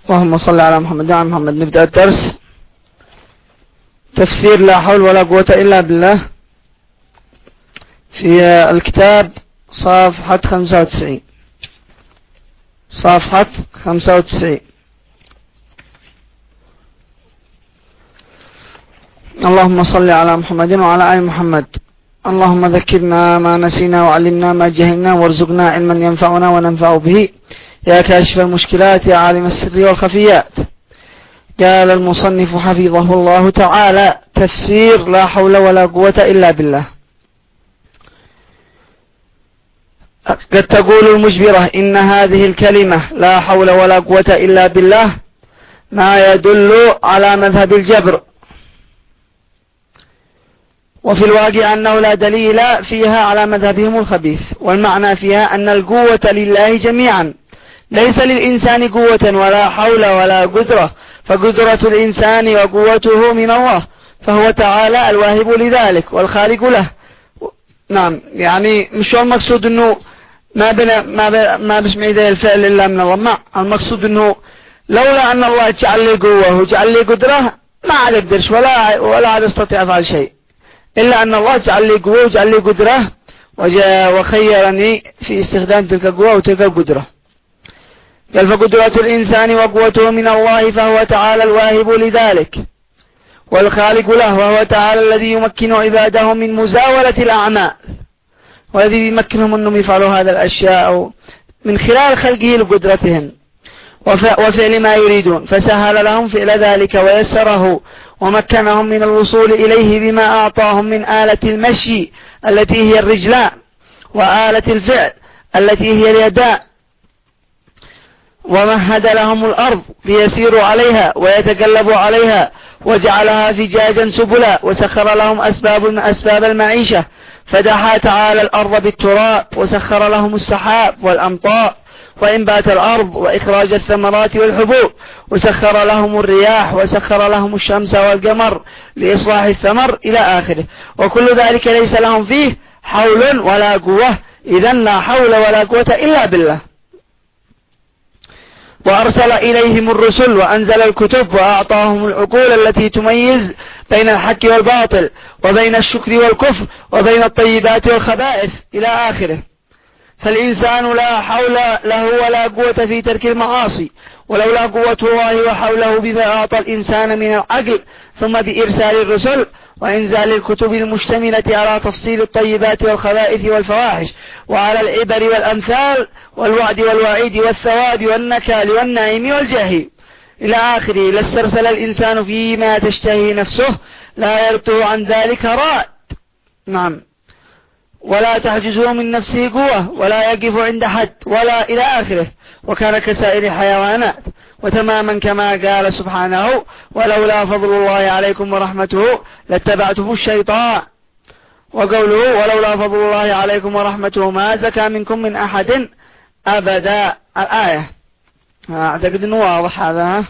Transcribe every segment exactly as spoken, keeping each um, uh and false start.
اللهم صل على محمد وعلى محمد. نبدأ الدرس. تفسير لا حول ولا قوة إلا بالله في الكتاب صفحة خمسة وتسعين. صفحة خمسة وتسعين. اللهم صل على محمد وعلى آل محمد. اللهم ذكرنا ما نسينا وعلمنا ما جهلنا وارزقنا علما ينفعنا وننفع به يا كاشف المشكلات يا عالم السر والخفيات. قال المصنف حفظه الله تعالى: تفسير لا حول ولا قوة إلا بالله. قد تقول المجبرة إن هذه الكلمة لا حول ولا قوة إلا بالله ما يدل على مذهب الجبر، وفي الواقع أنه لا دليل فيها على مذهبهم الخبيث، والمعنى فيها أن القوة لله جميعا، ليس للإنسان قوة ولا حول ولا قدرة، فقدرة الإنسان وقوته من الله، فهو تعالى الواهب لذلك والخالق له. نعم، يعني مش هو المقصود أنه ما بنا ما بنا ما بسمع ذا الفعل إلا من الله، ما المقصود أنه لولا أن الله جعل لي قوة وجعل لي قدرة ما عاد أقدرش ولا ولا عاد أستطيع أفعل شيء، إلا أن الله جعل لي قوة وجعل لي قدرة وخيرني في استخدام تلك القوة وتلك القدرة. قال: فقدرة الإنسان وقوته من الله، فهو تعالى الواهب لذلك والخالق له، وهو تعالى الذي يمكن عباده من مزاولة الأعمال، والذي يمكنهم أنهم يفعلوا هذا الأشياء من خلال خلقه لقدرتهم وفعل ما يريدون، فسهل لهم فعل ذلك ويسره ومكنهم من الوصول إليه بما أعطاهم من آلة المشي التي هي الرجلان، وآلة الفعل التي هي اليدان، ومهد لهم الأرض ليسيروا عليها ويتقلبوا عليها، وجعلها فجاجا سبلا، وسخر لهم أسباب أسباب المعيشة، فدحى تعالى الأرض بالتراب، وسخر لهم السحاب والأمطار وإنبات الأرض وإخراج الثمرات والحبوب، وسخر لهم الرياح، وسخر لهم الشمس والقمر لإصلاح الثمر إلى آخره. وكل ذلك ليس لهم فيه حول ولا قوة، إذن لا حول ولا قوة إلا بالله. وأرسل إليهم الرسل وأنزل الكتب وأعطاهم العقول التي تميز بين الحق والباطل، وبين الشكر والكفر، وبين الطيبات والخبائث إلى آخره. فالإنسان لا حول له ولا قوة في ترك المعاصي، ولولا قوة الله وحوله بما أعطى الإنسان من العقل، ثم بإرسال الرسل وإنزال الكتب المشتملة على تفصيل الطيبات والخبائث والفواحش، وعلى العبر والأمثال والوعد والوعيد والثواب والنكال والنعيم والجهي إلى آخره، لاسترسل الإنسان فيما تشتهي نفسه، لا يرتو عن ذلك راد. نعم، ولا تحجزه من نفسه قوة، ولا يقف عند حد، ولا إلى آخره، وكان كسائر الحيوانات. وتماما كما قال سبحانه: ولولا فضل الله عليكم ورحمته لاتبعتم الشيطان. وقوله: ولولا فضل الله عليكم ورحمته ما زكى منكم من أحد أبدا. الآية أعتقد أنه واضح هذا.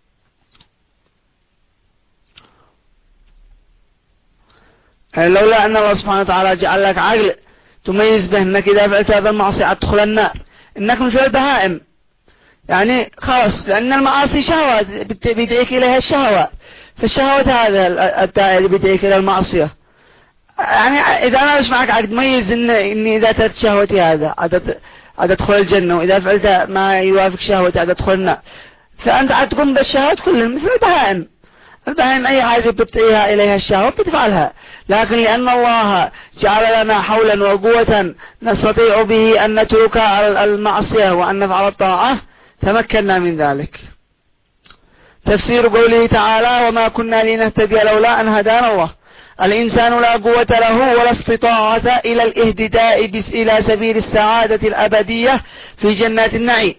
لولا أن الله سبحانه وتعالى جعل لك عقل تميز به أنك إذا فعلت هذا المعصية تدخل النار، إنك مش البهائم، يعني خلاص، لأن المعاصي شهوات بيدعيك إليها الشهوات، فالشهوات هذا الداعي اللي بيدعيك إلى المعصية. يعني إذا أنا مش معك عقل تميز إن إني إذا تركت شهوتي هذا عاد أدخل الجنة، وإذا فعلت ما يوافق شهوتي عاد أدخل النار، فأنت عاد تقوم بالشهوات كلها مثل البهائم. البهائم أي حاجة بتدعيها إليها الشهوة بتفعلها، لكن لأن الله جعل لنا حولا وقوة نستطيع به أن نترك المعصية وأن نفعل الطاعة تمكنا من ذلك. تفسير قوله تعالى: وما كنا لنهتدي لولا أن هدانا الله. الإنسان لا قوة له ولا استطاعة إلى الاهتداء إلى سبيل السعادة الأبدية في جنات النعيم،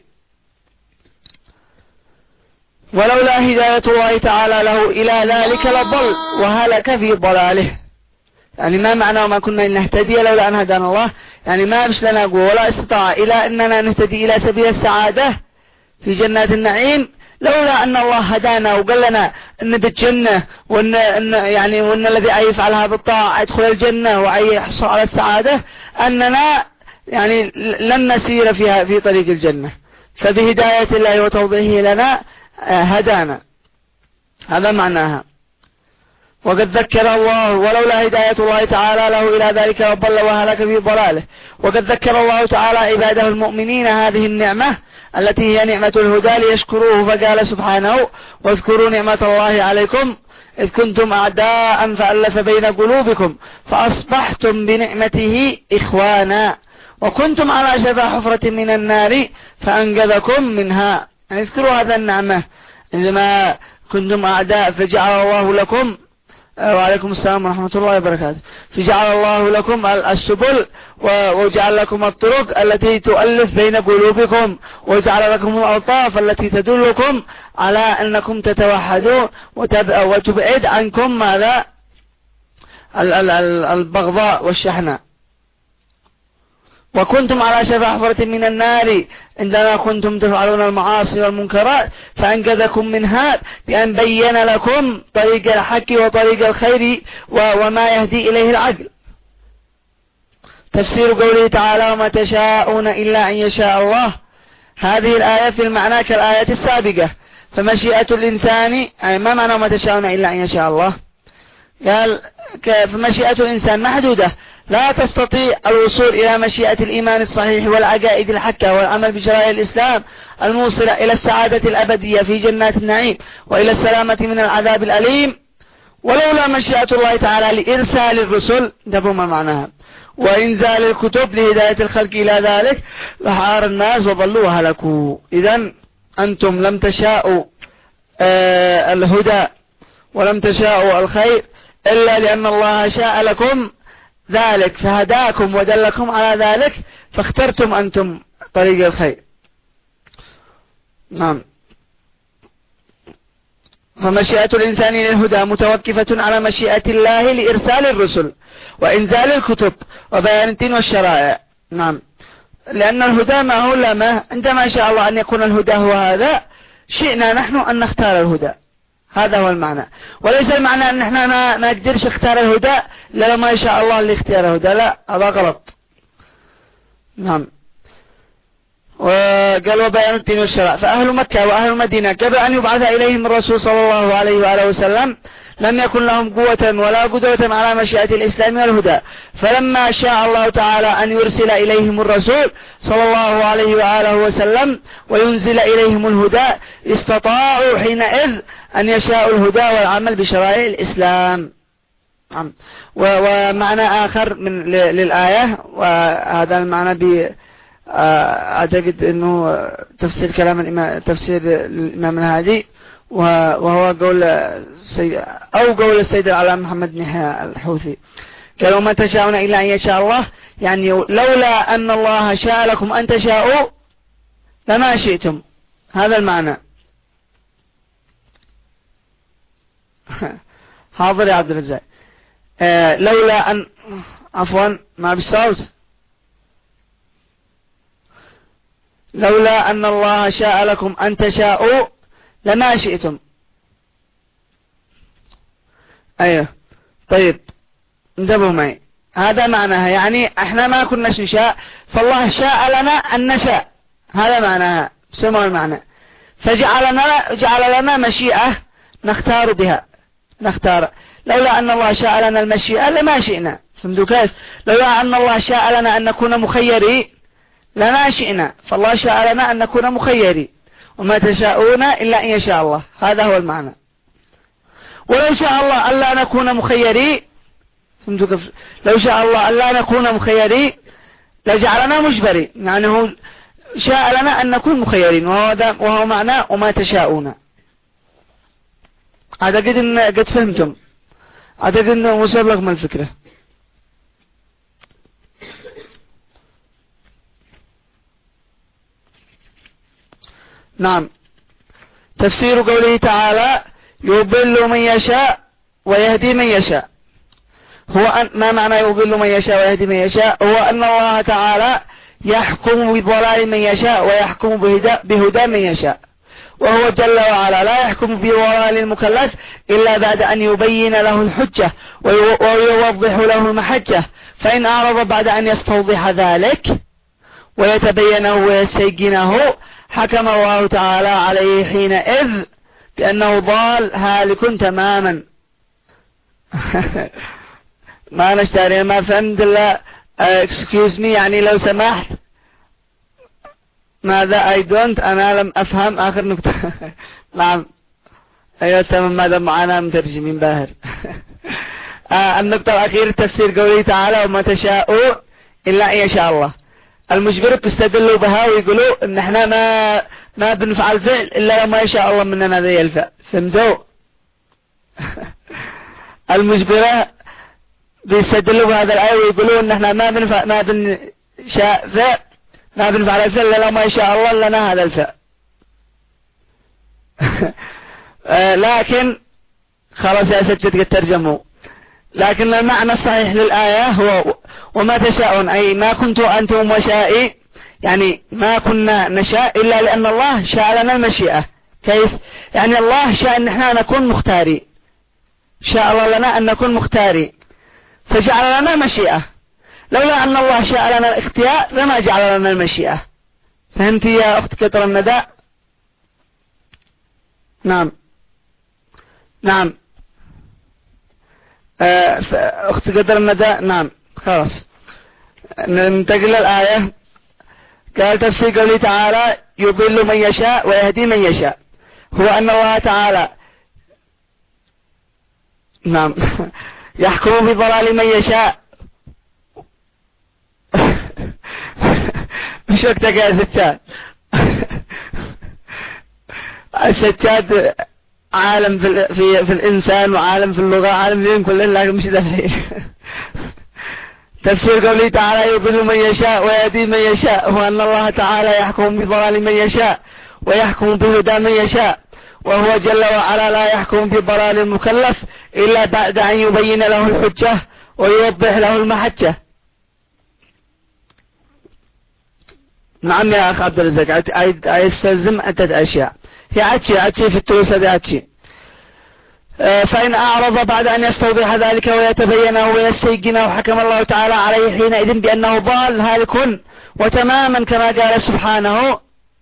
ولولا هداية الله تعالى له إلى ذلك لضل وهلك في ضلاله. يعني ما معنى وما كنا لنهتدي لولا أن هدانا الله؟ يعني ما مش لنا قوة ولا استطاعة إلى أننا نهتدي إلى سبيل السعادة في جنات النعيم لولا أن الله هدانا وقال لنا أن بالجنة، وأن أن يعني وأن الذي يفعل هذا الطاعة يدخل الجنة ويحصل على السعادة، أننا يعني لن نسير فيها في طريق الجنة. فبهداية الله وتوضيحه لنا هدانا، هذا معناها. وقد ذكر الله ولولا هداية الله تعالى له إلى ذلك لضل وهلك في ضلاله. وقد ذكر الله تعالى عباده المؤمنين هذه النعمة التي هي نعمة الهدى ليشكروه، فقال سبحانه: واذكروا نعمة الله عليكم إذ كنتم أعداء فألف بين قلوبكم فأصبحتم بنعمته إخوانا وكنتم على شفا حفرة من النار فأنقذكم منها. يعني اذكروا هذا النعمة عندما كنتم أعداء فجعل الله لكم، وعليكم السلام ورحمة الله وبركاته، فجعل الله لكم السبل وجعل لكم الطرق التي تؤلف بين قلوبكم، وجعل لكم الألطاف التي تدلكم على أنكم تتوحدوا وتبعد عنكم ماذا البغضاء والشحناء. وكنتم على شفا حفرة من النار عندما كنتم تفعلون المعاصي والمنكرات فأنقذكم منها بأن بين لكم طريق الحق وطريق الخير وما يهدي إليه العقل. تفسير قوله تعالى: وما تشاءون إلا أن يشاء الله. هذه الآية في المعنى كالآية السابقة. فمشيئة الإنسان، أي ما معنى وما تشاءون إلا أن يشاء الله؟ قال فمشيئة الإنسان محدودة، لا تستطيع الوصول إلى مشيئة الإيمان الصحيح والعقائد الحقة والعمل بشرائع الإسلام الموصلة إلى السعادة الأبدية في جنات النعيم وإلى السلامة من العذاب الأليم، ولولا مشيئة الله تعالى لإرسال الرسل، انتبهوا ما معناها، وإنزال الكتب لهداية الخلق إلى ذلك لحار الناس وضلوا وهلكوا. إذن أنتم لم تشاءوا آه الهدى ولم تشاءوا الخير إلا لأن الله شاء لكم ذلك فهداكم ودلكم على ذلك، فاخترتم أنتم طريق الخير. نعم. فمشيئة الإنسان للهدى متوقفة على مشيئة الله لإرسال الرسل وإنزال الكتب وبيان الدين والشرائع. نعم. لأن الهدى ما هو لما عندما شاء الله أن يكون الهدى هو هذا، شئنا نحن أن نختار الهدى، هذا هو المعنى. وليس المعنى أن نحن ما نقدرش اختار الهدى إلا لما يشاء الله اللي اختار الهدى، لا، هذا غلط. نعم. وقال وبيان الدين والشرع. فأهل مكة وأهل المدينة قبل أن يبعث إليهم الرسول صلى الله عليه وآله وسلم لم يكن لهم قوة ولا قدرة على مشيئة الإسلام والهدى، فلما شاء الله تعالى أن يرسل إليهم الرسول صلى الله عليه وآله وسلم وينزل إليهم الهدى استطاعوا حينئذ أن يشاءوا الهدى والعمل بشرائع الإسلام. ومعنى آخر من للآية، وهذا المعنى ب أعتقد أنه تفسير كلام الإمام، تفسير الإمام الهادي، وهو قول سيد أو قول السيد العلامة محمد بن يحيى الحوثي، قالوا ما تشاءون إلا أن يشاء الله، يعني لولا أن الله شاء لكم أن تشاءوا لما شئتم، هذا المعنى. حاضر يا عبد الرزاق. آه لولا أن عفوا ما بالصوت لولا أن الله شاء لكم أن تشاءوا لما شئتم. أيوه طيب انتبهوا معي، هذا معناها، يعني احنا ما كنا نشاء فالله شاء لنا أن نشاء، هذا معناها، سمعوا المعنى. فجعل لنا جعل لنا مشيئة نختار بها، نختار. لولا أن الله شاء لنا المشيئة لما شئنا، فهمتوا كيف؟ لولا أن الله شاء لنا أن نكون مخيرين لما شئنا، فالله شاء لنا أن نكون مخيرين، وما تشاءون إلا أن يشاء الله، هذا هو المعنى. ولو شاء الله ألا نكون مخيرين، فهمتوا كيف؟ لو شاء الله ألا نكون مخيرين لجعلنا مجبرين، يعني هو شاء لنا أن نكون مخيرين، وهو, وهو معنى وما تشاءون. أعتقد أن قد فهمتم، أعتقد أن وصل لكم الفكرة. نعم. تفسير قوله تعالى يضل من يشاء ويهدي من يشاء، هو أن ما معنى يضل من يشاء ويهدي من يشاء؟ هو أن الله تعالى يحكم بضلال من يشاء ويحكم بهدى من يشاء، وهو جل وعلا لا يحكم بضلال المكلف إلا بعد أن يبين له الحجة ويوضح له المحجة، فإن أعرض بعد أن يستوضح ذلك ويتبينه ويستيقنه حكم الله تعالى عليه حينئذ بأنه ضال هالك تماما. ما نشتري ما فهمت إلا excuse me يعني لو سمحت ماذا I don't أنا لم أفهم آخر نقطة. نعم أيوة تمام ماذا معنا مترجمين باهر. آه النقطة الأخيرة تفسير قوله تعالى وما تشاءوا إلا إن يشاء الله. المجبرة تستدلوا بها ويقولوا إن إحنا ما ما بنفعل فعل إلا لما يشاء الله مننا ذي الفعل. فهمتوا؟ المجبرة بيستدلوا بهذا الآية ويقولوا إن إحنا ما بنفعل ما بنشاء فعل ما بنفعل الفعل إلا لما يشاء الله لنا هذا الفعل. آه لكن خلاص يا سجد قد ترجموا. لكن المعنى الصحيح للآية هو وما تشاءون أي ما كنتوا أنتم وشائي يعني ما كنا نشاء إلا لأن الله شاء لنا المشيئة. كيف؟ يعني الله شاء أن احنا نكون مختارين. شاء الله لنا أن نكون مختارين فجعل لنا مشيئة. لولا أن الله شاء لنا الاختيار لما جعل لنا المشيئة. فهمتي يا أخت كتر الندى؟ نعم نعم أخت قدر الندى. نعم خلاص ننتقل للآية. قال تفسير قوله تعالى يضل من يشاء ويهدي من يشاء هو أن الله تعالى نعم يحكم بضلال من يشاء. مش وقتك يا ستاد. الستاد عالم في, في, في الإنسان وعالم في اللغة عالم فيهم كلهم لكن مش دفعين. تفسير قوله تعالى يضل من يشاء ويهدي من يشاء هو أن الله تعالى يحكم بضلال من يشاء ويحكم بهدى من يشاء وهو جل وعلا لا يحكم بضلال المكلف إلا بعد أن يبين له الحجة ويوضح له المحجة. نعم يا أخ عبد الرزاق أيستلزم عدة أشياء. هي عدشي عدشي في التروس هذه عدشي. فإن أعرض بعد أن يستوضح ذلك ويتبينه ويستيقنه حكم الله تعالى عليه حينئذ بأنه ضال هالك وتماما كما قال سبحانه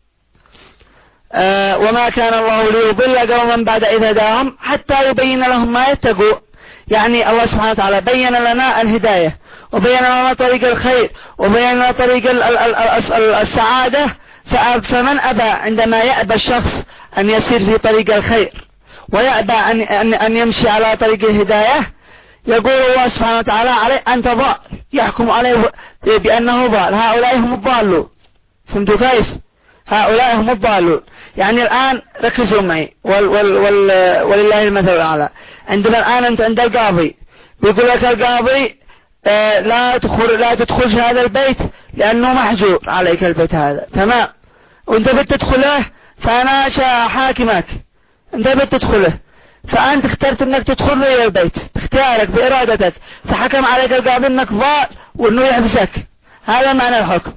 وما كان الله ليضل قوما بعد إذ هداهم حتى يبين لهم ما يتقوا. يعني الله سبحانه وتعالى بين لنا الهداية وبين لنا طريق الخير وبين لنا طريق السعادة. فمن أبى عندما يأبى الشخص أن يسير في طريق الخير ويأبى أن, أن, أن يمشي على طريق الهداية يقول الله سبحانه وتعالى عليه أنت ضال يحكم عليه بأنه ضال. هؤلاء هم الضالون. فهمتوا كيف؟ هؤلاء هم الضالون. يعني الآن ركزوا معي وال وال وال ولله المثل الأعلى. عندما الآن أنت عند القاضي بيقول لك القاضي آه لا تدخل لا تدخل في هذا البيت لأنه محجور عليك البيت هذا. تمام. وانت بتدخله فأنا حاكمك انت بتدخله فأنت اخترت انك تدخل إلى البيت باختيارك بإرادتك فحكم عليك القاضي انك ضال وانه يحبسك. هذا معنى الحكم.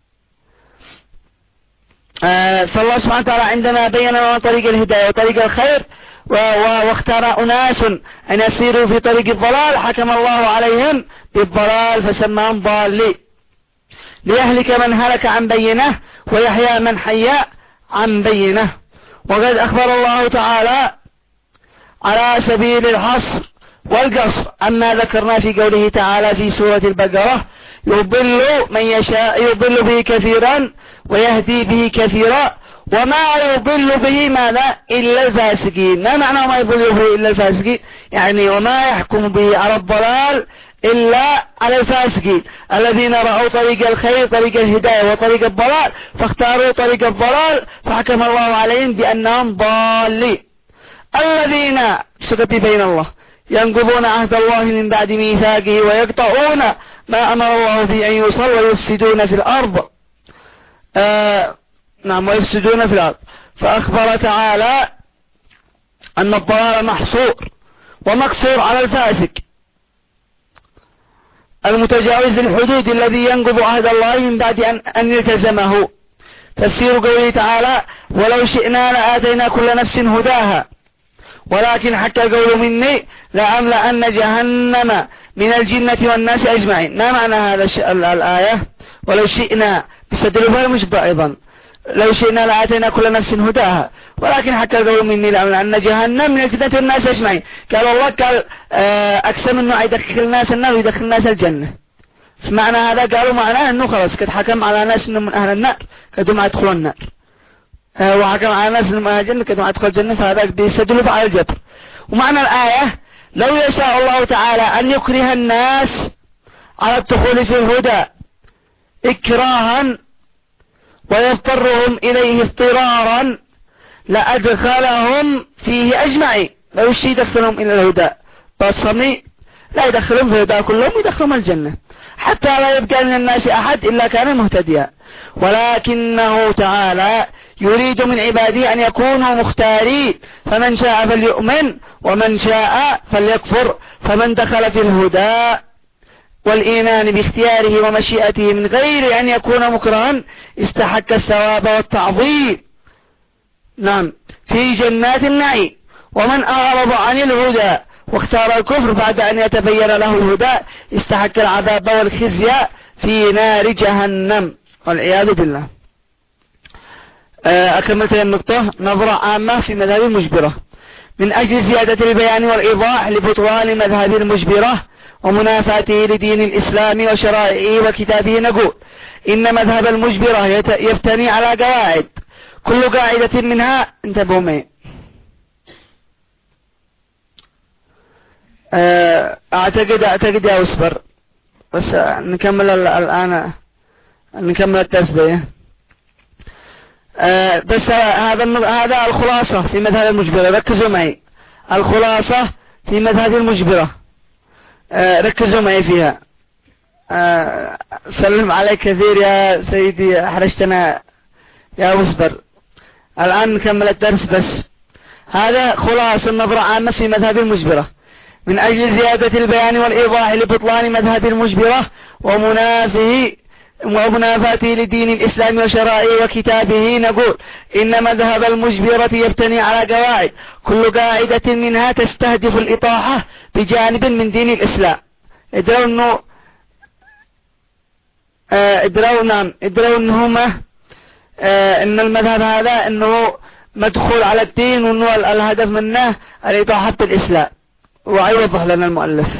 آه فالله سبحانه وتعالى عندما بين لنا طريق الهداية وطريق الخير واختار أناس أن يسيروا في طريق الضلال حكم الله عليهم بالضلال فسماهم ضالين ليهلك من هلك عن بينه ويحيى من حي عن بينه. وقد أخبر الله تعالى على سبيل الحصر والقصر عما ذكرنا في قوله تعالى في سورة البقرة يضل من يشاء يضل به كثيرا ويهدي به كثيرا وما يضل به ماذا إلا الفاسقين. ما معنى ما يضل به إلا الفاسقين؟ يعني وما يحكم به على الضلال إلا على الفاسقين الذين رأوا طريق الخير طريق الهداية وطريق الضلال فاختاروا طريق الضلال فحكم الله عليهم بأنهم ضالين. الذين سكت بين الله ينقضون عهد الله من بعد ميثاقه ويقطعون ما أمر الله به أن يوصل ويفسدون في الأرض. آه نعم ويفسدون في الأرض. فأخبر تعالى أن الضلال محصور ومقصور على الفاسق المتجاوز الحدود الذي ينقض عهد الله من بعد أن, أن يلتزمه. تفسير قوله تعالى ولو شئنا لآتينا كل نفس هداها ولكن حتى قول مني لأملأن جهنم من الجنة والناس أجمعين. ما معنى هذا الآية؟ ولو شئنا بستدلوا مشبع أيضا لو شئنا لآتينا كل نفس هداها ولكن حتى قولوا مني لأن جهنم من الفتنة الناس أجمعين. قال الله قال أقسم أنه يدخل الناس النار ويدخل الناس الجنة. فمعنى هذا قالوا معناه أنه خلاص قد حكم على ناس أنه من أهل النار قد ما يدخلون النار، وحكم على ناس من أهل الجنة قد ما يدخل الجنة، فهذا بيستدلوا على الجبر. ومعنى الآية لو يشاء الله تعالى أن يكره الناس على الدخول في الهدى إكراها ويضطرهم إليه اضطرارا لأدخلهم فيه أجمعين. لو الشيء يدخلهم إلى الهدى بصمي لا يدخلهم في الهدى كلهم يدخلهم الجنة حتى لا يبقى من الناس أحد إلا كان مهتديا، ولكنه تعالى يريد من عباده أن يكونوا مختارين، فمن شاء فليؤمن ومن شاء فليكفر، فمن دخل في الهدى والإيمان باختياره ومشيئته من غير أن يكون مكرها استحق الثواب والتعظيم نعم في جنات النعيم. ومن أعرض عن الهدى واختار الكفر بعد أن يتبين له الهدى استحق العذاب والخزي في نار جهنم والعياذ بالله. أكملت النقطة. نظرة عامة في مذهب المجبرة. من أجل زيادة البيان والإيضاح لبطلان مذهب المجبرة ومنافاته لدين الإسلام وشرائعه وكتابه نقول إن مذهب المجبرة يبتني على قواعد، كل قاعدة منها انتبهوا معي أعتقد أعتقد يا أصبر بس نكمل الآن نكمل الدرس ده. بس هذا هذا الخلاصة في مذهب المجبرة. ركزوا معي الخلاصة في مذهب المجبرة، ركزوا معي فيها. سلم عليك كثير يا سيدي أحرجتنا يا أصبر. الآن نكمل الدرس. بس هذا خلاصة النظرة عامة في مذهب المجبرة. من أجل زيادة البيان والإيضاح لبطلان مذهب المجبرة ومنافه ومنافاته لدين الإسلام وشرائعه وكتابه نقول إن مذهب المجبرة يبتني على قواعد، كل قاعدة منها تستهدف الإطاحة بجانب من دين الإسلام. ادروا أنه ادروا نعم ادروا أنهما أن المذهب هذا أنه مدخول على الدين وأنه الهدف منه الإطاحة بالإسلام، ويوضح لنا المؤلف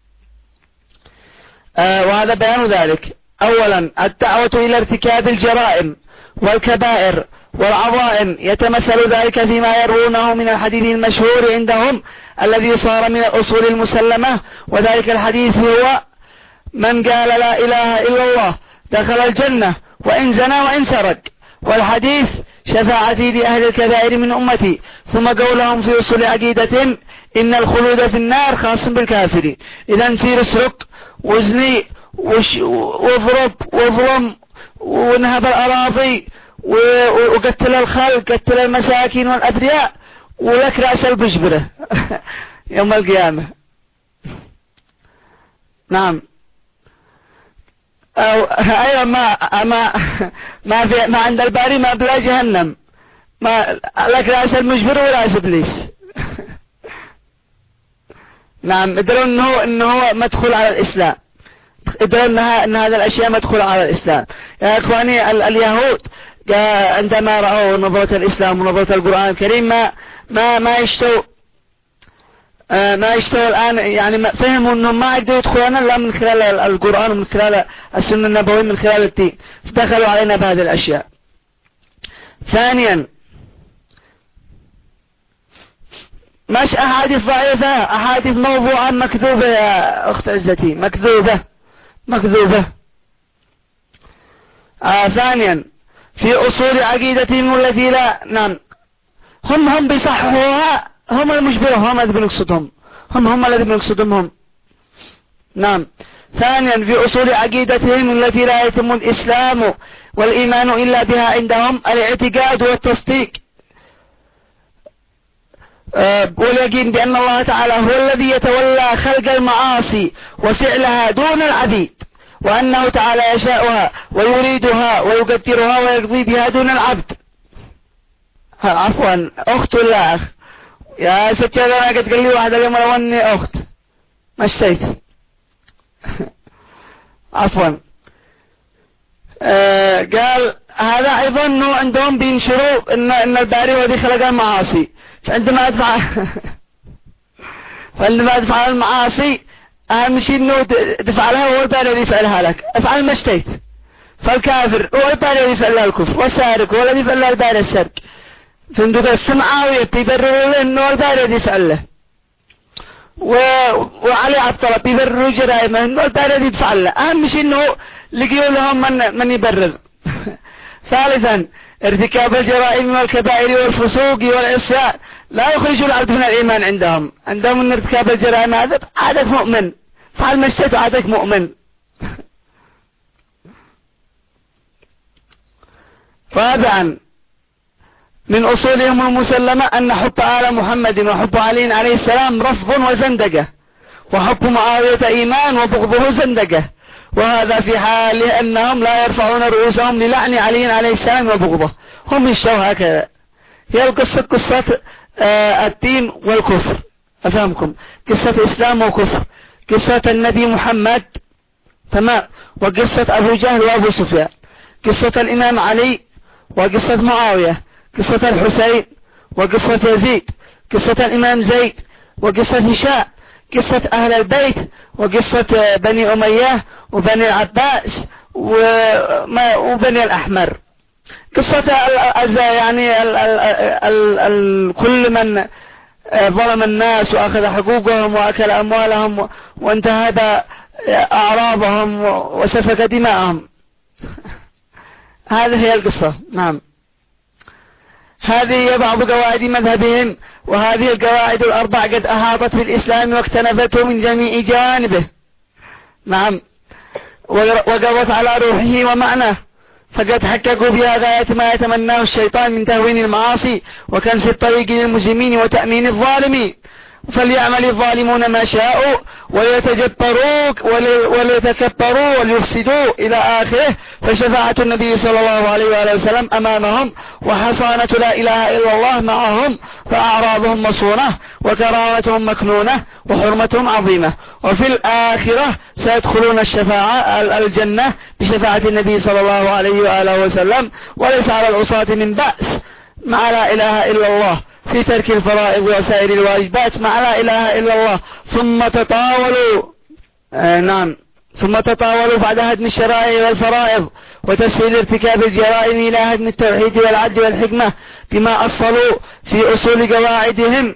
وهذا بيان ذلك. أولا الدعوة إلى ارتكاب الجرائم والكبائر والعظائم يتمثل ذلك فيما يروونه من الحديث المشهور عندهم الذي صار من الأصول المسلمة، وذلك الحديث هو من قال لا إله إلا الله دخل الجنة وإن زنى وإن سرق. والحديث شفاعتي لأهل الكبائر من أمتي، ثم قولهم في أصول عقيدة إن الخلود في النار خاص بالكافرين. إذا نصير اسرق وزني واضرب واظلم ونهب الأراضي وقتل الخلق قتل المساكين والأبرياء ولك رأس البجبرة يوم القيامة. نعم أو أيوة ما ما ما في ما عند الباري ما بلا جهنم، ما لك رأس المجبر ورأس إبليس. نعم ادروا انه انه مدخول على الإسلام، ادروا انها ان هذه الاشياء مدخول على الإسلام. يا اخواني اليهود عندما رأوا نظرة الإسلام ونظرة القرآن الكريم ما ما ما يشتوا ما يشتوا الآن، يعني فهموا انهم ما يقدروا يدخلون الا من خلال القرآن ومن خلال السنة النبوية من خلال الدين، فدخلوا علينا بهذه الاشياء. ثانيا مش أحاديث ضعيفة، أحاديث موضوعة مكذوبة يا أخت عزتي، مكذوبة مكذوبة. آه ثانيا في أصول عقيدتهم التي لا نعم هم هم بيصححوها، هم المجبرة، هم الذي بنقصدهم، هم هم الذي بنقصدهم هم. نعم ثانيا في أصول عقيدتهم التي لا يتم الإسلام والإيمان إلا بها عندهم الاعتقاد والتصديق واليقين بأن الله تعالى هو الذي يتولى خلق المعاصي وفعلها دون العبيد، وأنه تعالى يشاءها ويريدها ويقدرها ويقضي بها دون العبد. عفوا أخت ولا أخ يا ستي، أنا قد قال لي واحد اليوم لو أني أخت مشيت عفوا. آه قال هذا يظنوا عندهم بينشروا ان ان الباري هو اللي خلق المعاصي، فعندما ادفع فعندما ادفع المعاصي اهم شيء انه تفعلها هو الباري اللي يفعلها لك. افعل ما اشتيت، فالكافر هو الباري اللي يفعل الكفر، والسارق هو الذي يفعل الباري السرق. فندق السمعة يبرروا له انه الباري اللي يفعل له، و... وعلي عبد الله بيبرروا جرائمه انه الباري اللي يفعل له. اهم شيء انه لقيوا لهم من من يبرر. ثالثا ارتكاب الجرائم والكبائر والفسوق والعصيان لا يخرج العبد من الايمان. عندهم عندهم ان ارتكاب الجرائم هذا عادك مؤمن، فعل ما اشتهت عادك مؤمن. رابعا من اصولهم المسلمة ان حب آل محمد وحب علي عليه السلام رفض وزندقة، وحب معاوية ايمان وبغضه زندقة، وهذا في حال أنهم لا يرفعون رؤوسهم للعن علي عليه السلام وبغضه. هم يشوا هكذا. هي القصة قصة آه الدين والكفر، أفهمكم؟ قصة إسلام وكفر، قصة النبي محمد تمام، وقصة أبو جهل وأبو سفيان، قصة الإمام علي وقصة معاوية، قصة الحسين وقصة يزيد، قصة الإمام زيد وقصة هشام، قصة أهل البيت وقصة بني أمية وبني العباس وبني الأحمر، قصة يعني ال ال ال ال كل من ظلم الناس وأخذ حقوقهم وأكل أموالهم وانتهب أعراضهم وسفك دماءهم. هذه هي القصة. نعم، هذه هي بعض قواعد مذهبهم، وهذه القواعد الأربع قد أحاطت بالإسلام واكتنفته من جميع جوانبه. نعم، وقضت على روحه ومعناه، فقد حققوا بها غاية ما يتمناه الشيطان من تهوين المعاصي وكنس الطريق للمجرمين وتأمين الظالمين. فليعمل الظالمون ما شاءوا وليتجبروا وليتكبروا وليفسدوا إلى آخره. فشفاعة النبي صلى الله عليه وآله وسلم أمامهم وحصانة لا إله إلا الله معهم، فأعراضهم مصونة وكرامتهم مكنونة وحرمتهم عظيمة. وفي الآخرة سيدخلون الشفاعة الجنة بشفاعة النبي صلى الله عليه وآله وسلم. وليس على العصاة من بأس مع لا إله إلا الله في ترك الفرائض وسائر الواجبات مع لا إله إلا الله، ثم تطاولوا آه نعم ثم تطاولوا بعد هدم الشرائع والفرائض وتسهيل ارتكاب الجرائم إلى هدم التوحيد والعدل والحكمة بما أصلوا في أصول قواعدهم،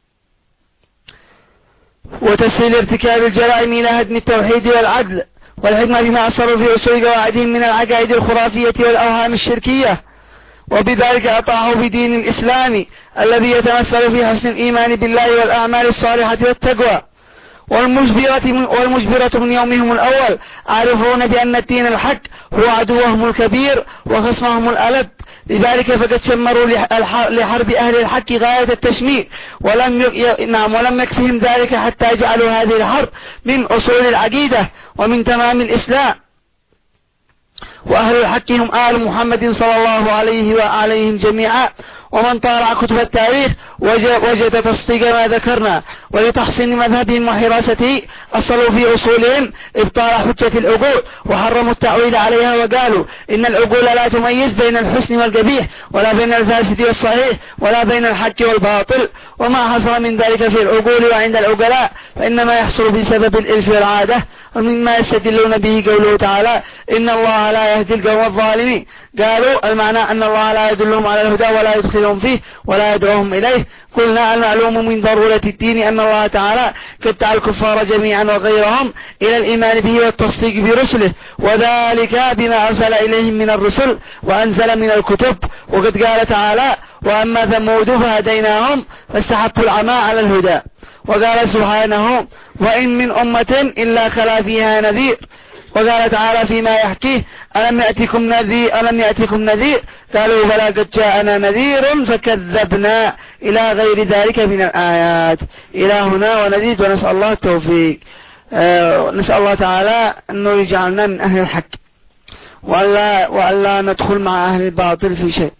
وتسهيل ارتكاب الجرائم إلى هدم التوحيد والعدل والحكمة بما أصلوا في أصول قواعدهم من العقائد الخرافية والأوهام الشركية. وبذلك أطاعوا بدين الإسلام الذي يتمثل في حسن الإيمان بالله والأعمال الصالحة والتقوى. والمجبرة, والمجبرة من يومهم الأول عارفون بأن الدين الحق هو عدوهم الكبير وخصمهم الألد. لذلك فقد شمروا لحرب أهل الحق غاية التشمير، ولم ي... نعم ولم يكفهم ذلك حتى جعلوا هذه الحرب من أصول العقيدة ومن تمام الإسلام. وأهل الحق هم آل محمد صلى الله عليه وعليهم جميعا. ومن طالع كتب التاريخ وجد تصديق ما ذكرنا. ولتحسين مذهبهم وحراسته أصلوا في أصولهم إبطال حجة العقول وحرموا التعويل عليها، وقالوا إن العقول لا تميز بين الحسن والقبيح ولا بين الفاسد والصحيح ولا بين الحق والباطل. وما حصل من ذلك في العقول وعند العقلاء فإنما يحصل بسبب الإلف والعادة. ومما يستدلون به قوله تعالى إن الله لا يهدي القوم الظالمين. قالوا المعنى أن الله لا يدلهم على الهدى ولا يدخلهم فيه ولا يدعوهم إليه. قلنا المعلوم من ضرورة الدين أن الله تعالى قد دعا الكفار جميعا وغيرهم إلى الإيمان به والتصديق برسله، وذلك بما أرسل إليهم من الرسل وأنزل من الكتب. وقد قال تعالى وأما ثمود فهديناهم فاستحبوا العمى على الهدى. وقال سبحانه وإن من أمة إلا خلا فيها نذير. وقال تعالى فيما يحكيه ألم يأتكم نذير ألم يأتكم نذير قالوا بلى قد جاءنا نذير فكذبنا إلى غير ذلك من الآيات. إلى هنا ونزيد، ونسأل الله التوفيق. آه نسأل الله تعالى أنه يجعلنا من أهل الحق وألا, وألا ندخل مع أهل الباطل في شيء.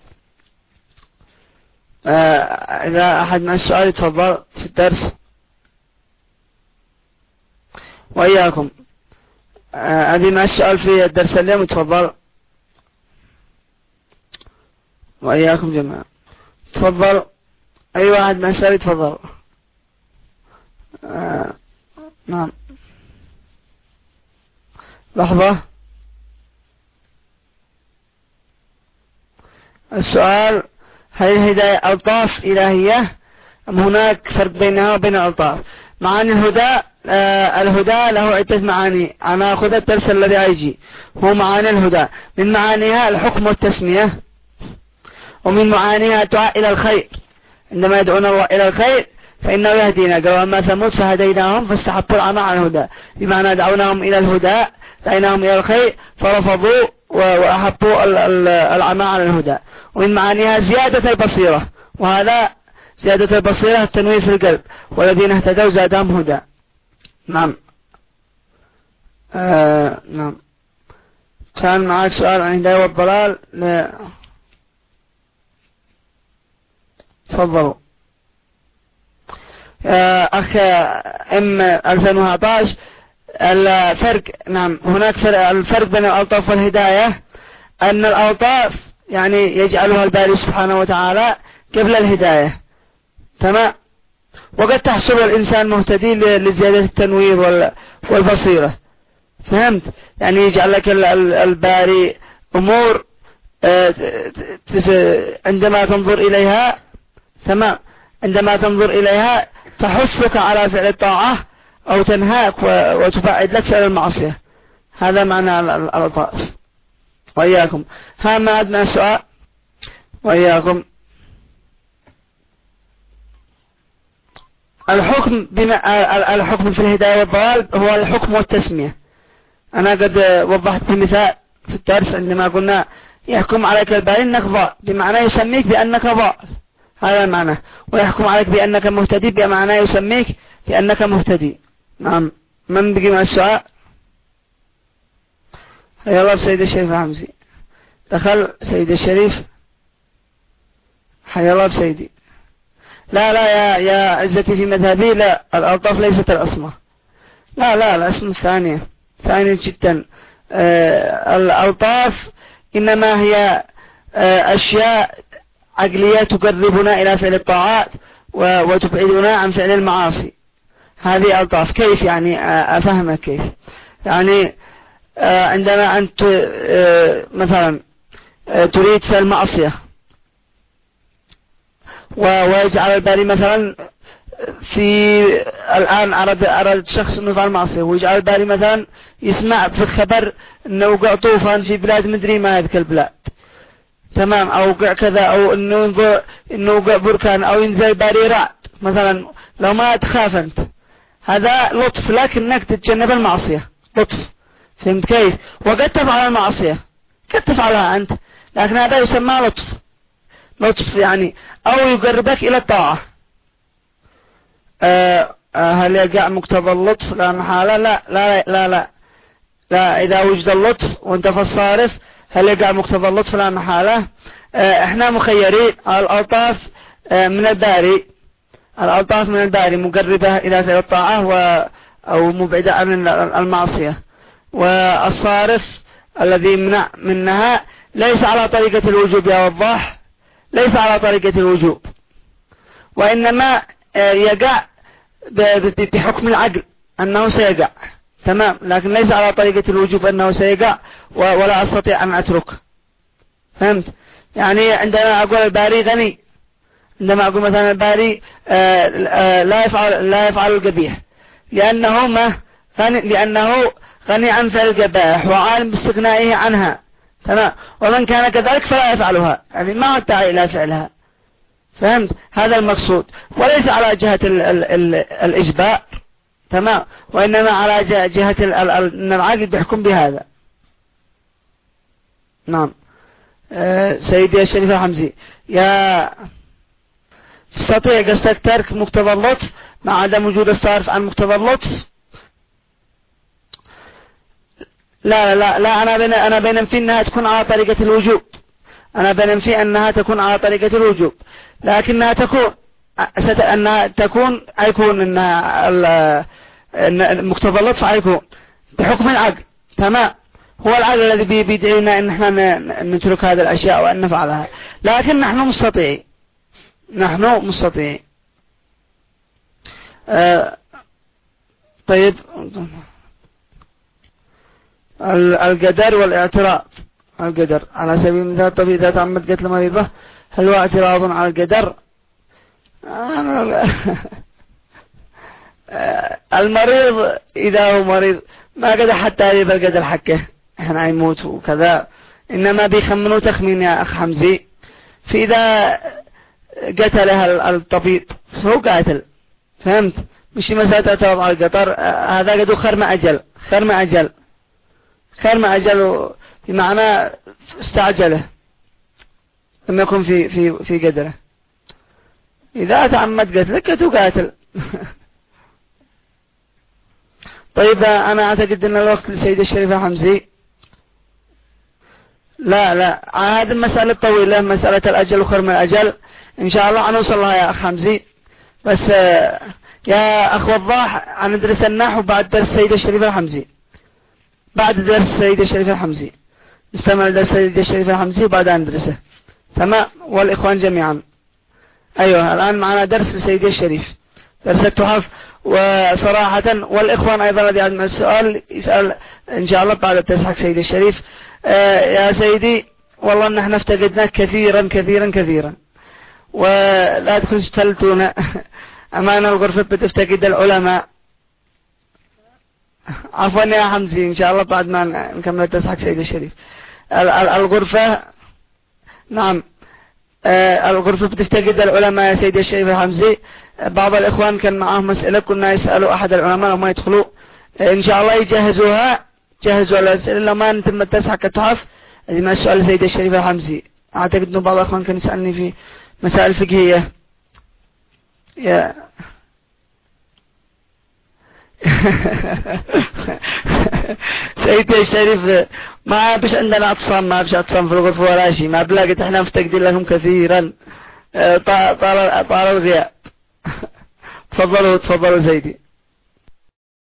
آه إذا أحد من السؤال يتفضل في الدرس. وإياكم. هذه آه ما السؤال في الدرس اليوم؟ تفضل. وإياكم جميعا. تفضل أي واحد من السؤال تفضل. آه. نعم لحظة. السؤال: هل الهداية ألطاف إلهية أم هناك فرق بينها وبين الألطاف؟ معاني الهدى، آه الهدى له عدة معاني. أنا أخذ الدرس الذي يجي هو معاني الهدى. من معانيها الحكم والتسمية، ومن معانيها الدعاء إلى الخير. عندما يدعون الله إلى الخير فإنه يهدينا. قالوا أما ثمود فهديناهم فاستحبوا العمى على الهدى، بمعنى دعوناهم إلى الهدى، دعيناهم إلى الخير فرفضوا وأحبوا العمى على الهدى. ومن معانيها زيادة البصيرة، وهذا زيادة البصيرة التنوير في القلب، والذين اهتدوا زادهم هدى. نعم. آه نعم. كان معك سؤال عن الهداية والضلال. لا. تفضلوا. أخ ام ألفين وأحد عشر الفرق. نعم هناك فرق. الفرق بين الألطاف والهداية أن الألطاف يعني يجعلها الباري سبحانه وتعالى قبل الهداية، تمام، وقد تحصل الإنسان مهتدي لزيادة التنوير والبصيرة، فهمت؟ يعني يجعل لك الباري أمور عندما تنظر إليها، تمام، عندما تنظر إليها تحثك على فعل الطاعة أو تنهاك وتبعد لك فعل المعصية. هذا معنى الألطاف. وإياكم. ها ما عندنا السؤال. وإياكم. الحكم بما الحكم في الهداية والضلال هو الحكم والتسمية. أنا قد وضحت بمثال في الدرس عندما قلنا يحكم عليك الباري أنك ضال، بمعنى يسميك بأنك ضال، هذا المعنى. ويحكم عليك بأنك مهتدي بمعنى يسميك بأنك مهتدي. نعم. من بقي من السؤال؟ هيا الله سيد الشريف حمزي. دخل سيد الشريف. حيا الله بسيدي. لا لا يا يا عزتي في مذهبي لا، الألطاف ليست الأصمة. لا لا الأصمة ثانية ثانية جدا. آه الألطاف إنما هي آه أشياء عقلية تقربنا إلى فعل الطاعات وتبعدنا عن فعل المعاصي. هذه ألطاف. كيف يعني؟ أفهمك كيف يعني. عندما أنت مثلا تريد فعل معصية ويجعل الباري مثلا في الآن أراد أراد شخص أنه يفعل معصية، ويجعل الباري مثلا يسمع في الخبر أنه وقع طوفان في بلاد مدري ما هذيك البلاد، تمام، أو وقع كذا، أو أنه ينظر أنه وقع بركان، أو ينزل باري رعد مثلا. لو ما تخاف أنت، هذا لطف لك أنك تتجنب المعصية، لطف، فهمت كيف؟ وقد تفعل المعصية، قد تفعلها أنت، لكن هذا يسمى لطف، لطف يعني، أو يقربك إلى الطاعة. أه أه هل يقع مقتضى اللطف؟ لا محالة. لا لا لا لا لا إذا وجد اللطف وانت في الصارف هل يقع مقتضى اللطف؟ لا محالة. أه احنا مخيرين. الألطاف أه من الباري، الألطاف من الباري مقربة إلى فعل الطاعة و أو مبعدة عن المعصية. والصارف الذي يمنع منها ليس على طريقة الوجوب يا وضاح، ليس على طريقة الوجوب، وإنما يقع بحكم العقل أنه سيقع، تمام، لكن ليس على طريقة الوجوب أنه سيقع ولا أستطيع أن أترك، فهمت؟ يعني عندما أقول الباري غني، عندما أقول مثلا الباري لا يفعل لا يفعل القبيح لأنه ما غني، لأنه غني عن فعل القبائح وعالم باستغنائه عنها، تمام، ومن كان كذلك فلا يفعلها، يعني ما الداعي إلى فعلها، فهمت؟ هذا المقصود، وليس على جهة ال ال ال الإجباء، تمام، وإنما على جهة أن العقل بيحكم بهذا. نعم. أه سيدي الشريف الحمزي، يا تستطيع قصدك ترك مقتضى اللطف مع عدم وجود الصارف عن مقتضى اللطف؟ لا لا لا أنا بين أنا بينفي أنها تكون على طريقة الوجوب، أنا بنفي أنها تكون على طريقة الوجوب، لكنها تكون ست أنها تكون أيكون أنها مقتضى اللطف أيكون بحكم العقل، تمام، هو العقل الذي بيدعينا ان احنا نترك هذه الاشياء وان نفعلها، لكن نحن مستطيعين، نحن مستطيعين. آه طيب، القدر والاعتراض. القدر على سبيل المثال، طب إذا تعمد قتل مريضة هل هو اعتراض على القدر؟ المريض إذا هو مريض ما قدر حتى يريد القدر حقه، احنا يموت وكذا، إنما بيخمنوا تخمين يا أخ حمزي. فإذا قتلها الطبيب فهو قاتل، فهمت؟ مش مسألة اعتراض على القدر، هذا قد خرم أجل، خرم أجل خرم أجل بمعنى استعجله لم يكن في في في قدره. إذا تعمد قتلك تقاتل. طيب أنا أعتقد أن الوقت للسيدة الشريفة حمزي. لا لا هذه المسألة طويلة، مسألة الأجل وخرم الأجل إن شاء الله هنوصل لها يا أخ حمزي. بس يا أخ وضاح هندرس النحو بعد درس السيدة الشريفة الحمزي، بعد درس السيدة الشريفة الحمزي نستمع لدرس السيدة الشريفة الحمزي وبعدها ندرسه، تمام؟ والإخوان جميعا. أيوة الآن معنا درس السيدة الشريف، درس التحف. وصراحة والإخوان أيضا الذي عندنا السؤال يسأل إن شاء الله بعد درس حق سيدة الشريف. آه يا سيدي والله نحن افتقدناك كثيرا كثيرا كثيرا، ولا تكون تلتونا. أمانة الغرفة بتفتقد العلماء. عفوا يا حمزي إن شاء الله بعد ما نكمل درس حق سيدة الشريف. الغرفة نعم، آه الغرفة بتفتقد العلماء يا سيدي الشريف حمزي. بعض الإخوان كان معهم مسألة كنا يسألوا أحد العلماء وما يدخلوا، آه إن شاء الله يجهزوها، جهزوا الأسئلة لما نتم الدرس حق التحف. هذه ما السؤال سيدي الشريف حمزي. أعتقد أن بعض الإخوان كان يسألني في مسائل فقهية. يا سيدي الشريف ما بش عندنا اتصام، ما بش اتصام في الغرفة ولا شيء، ما بلاقيت احنا مفتقدين لهم كثيرا. طال طال الغياب. تفضلوا تفضلوا سيدي.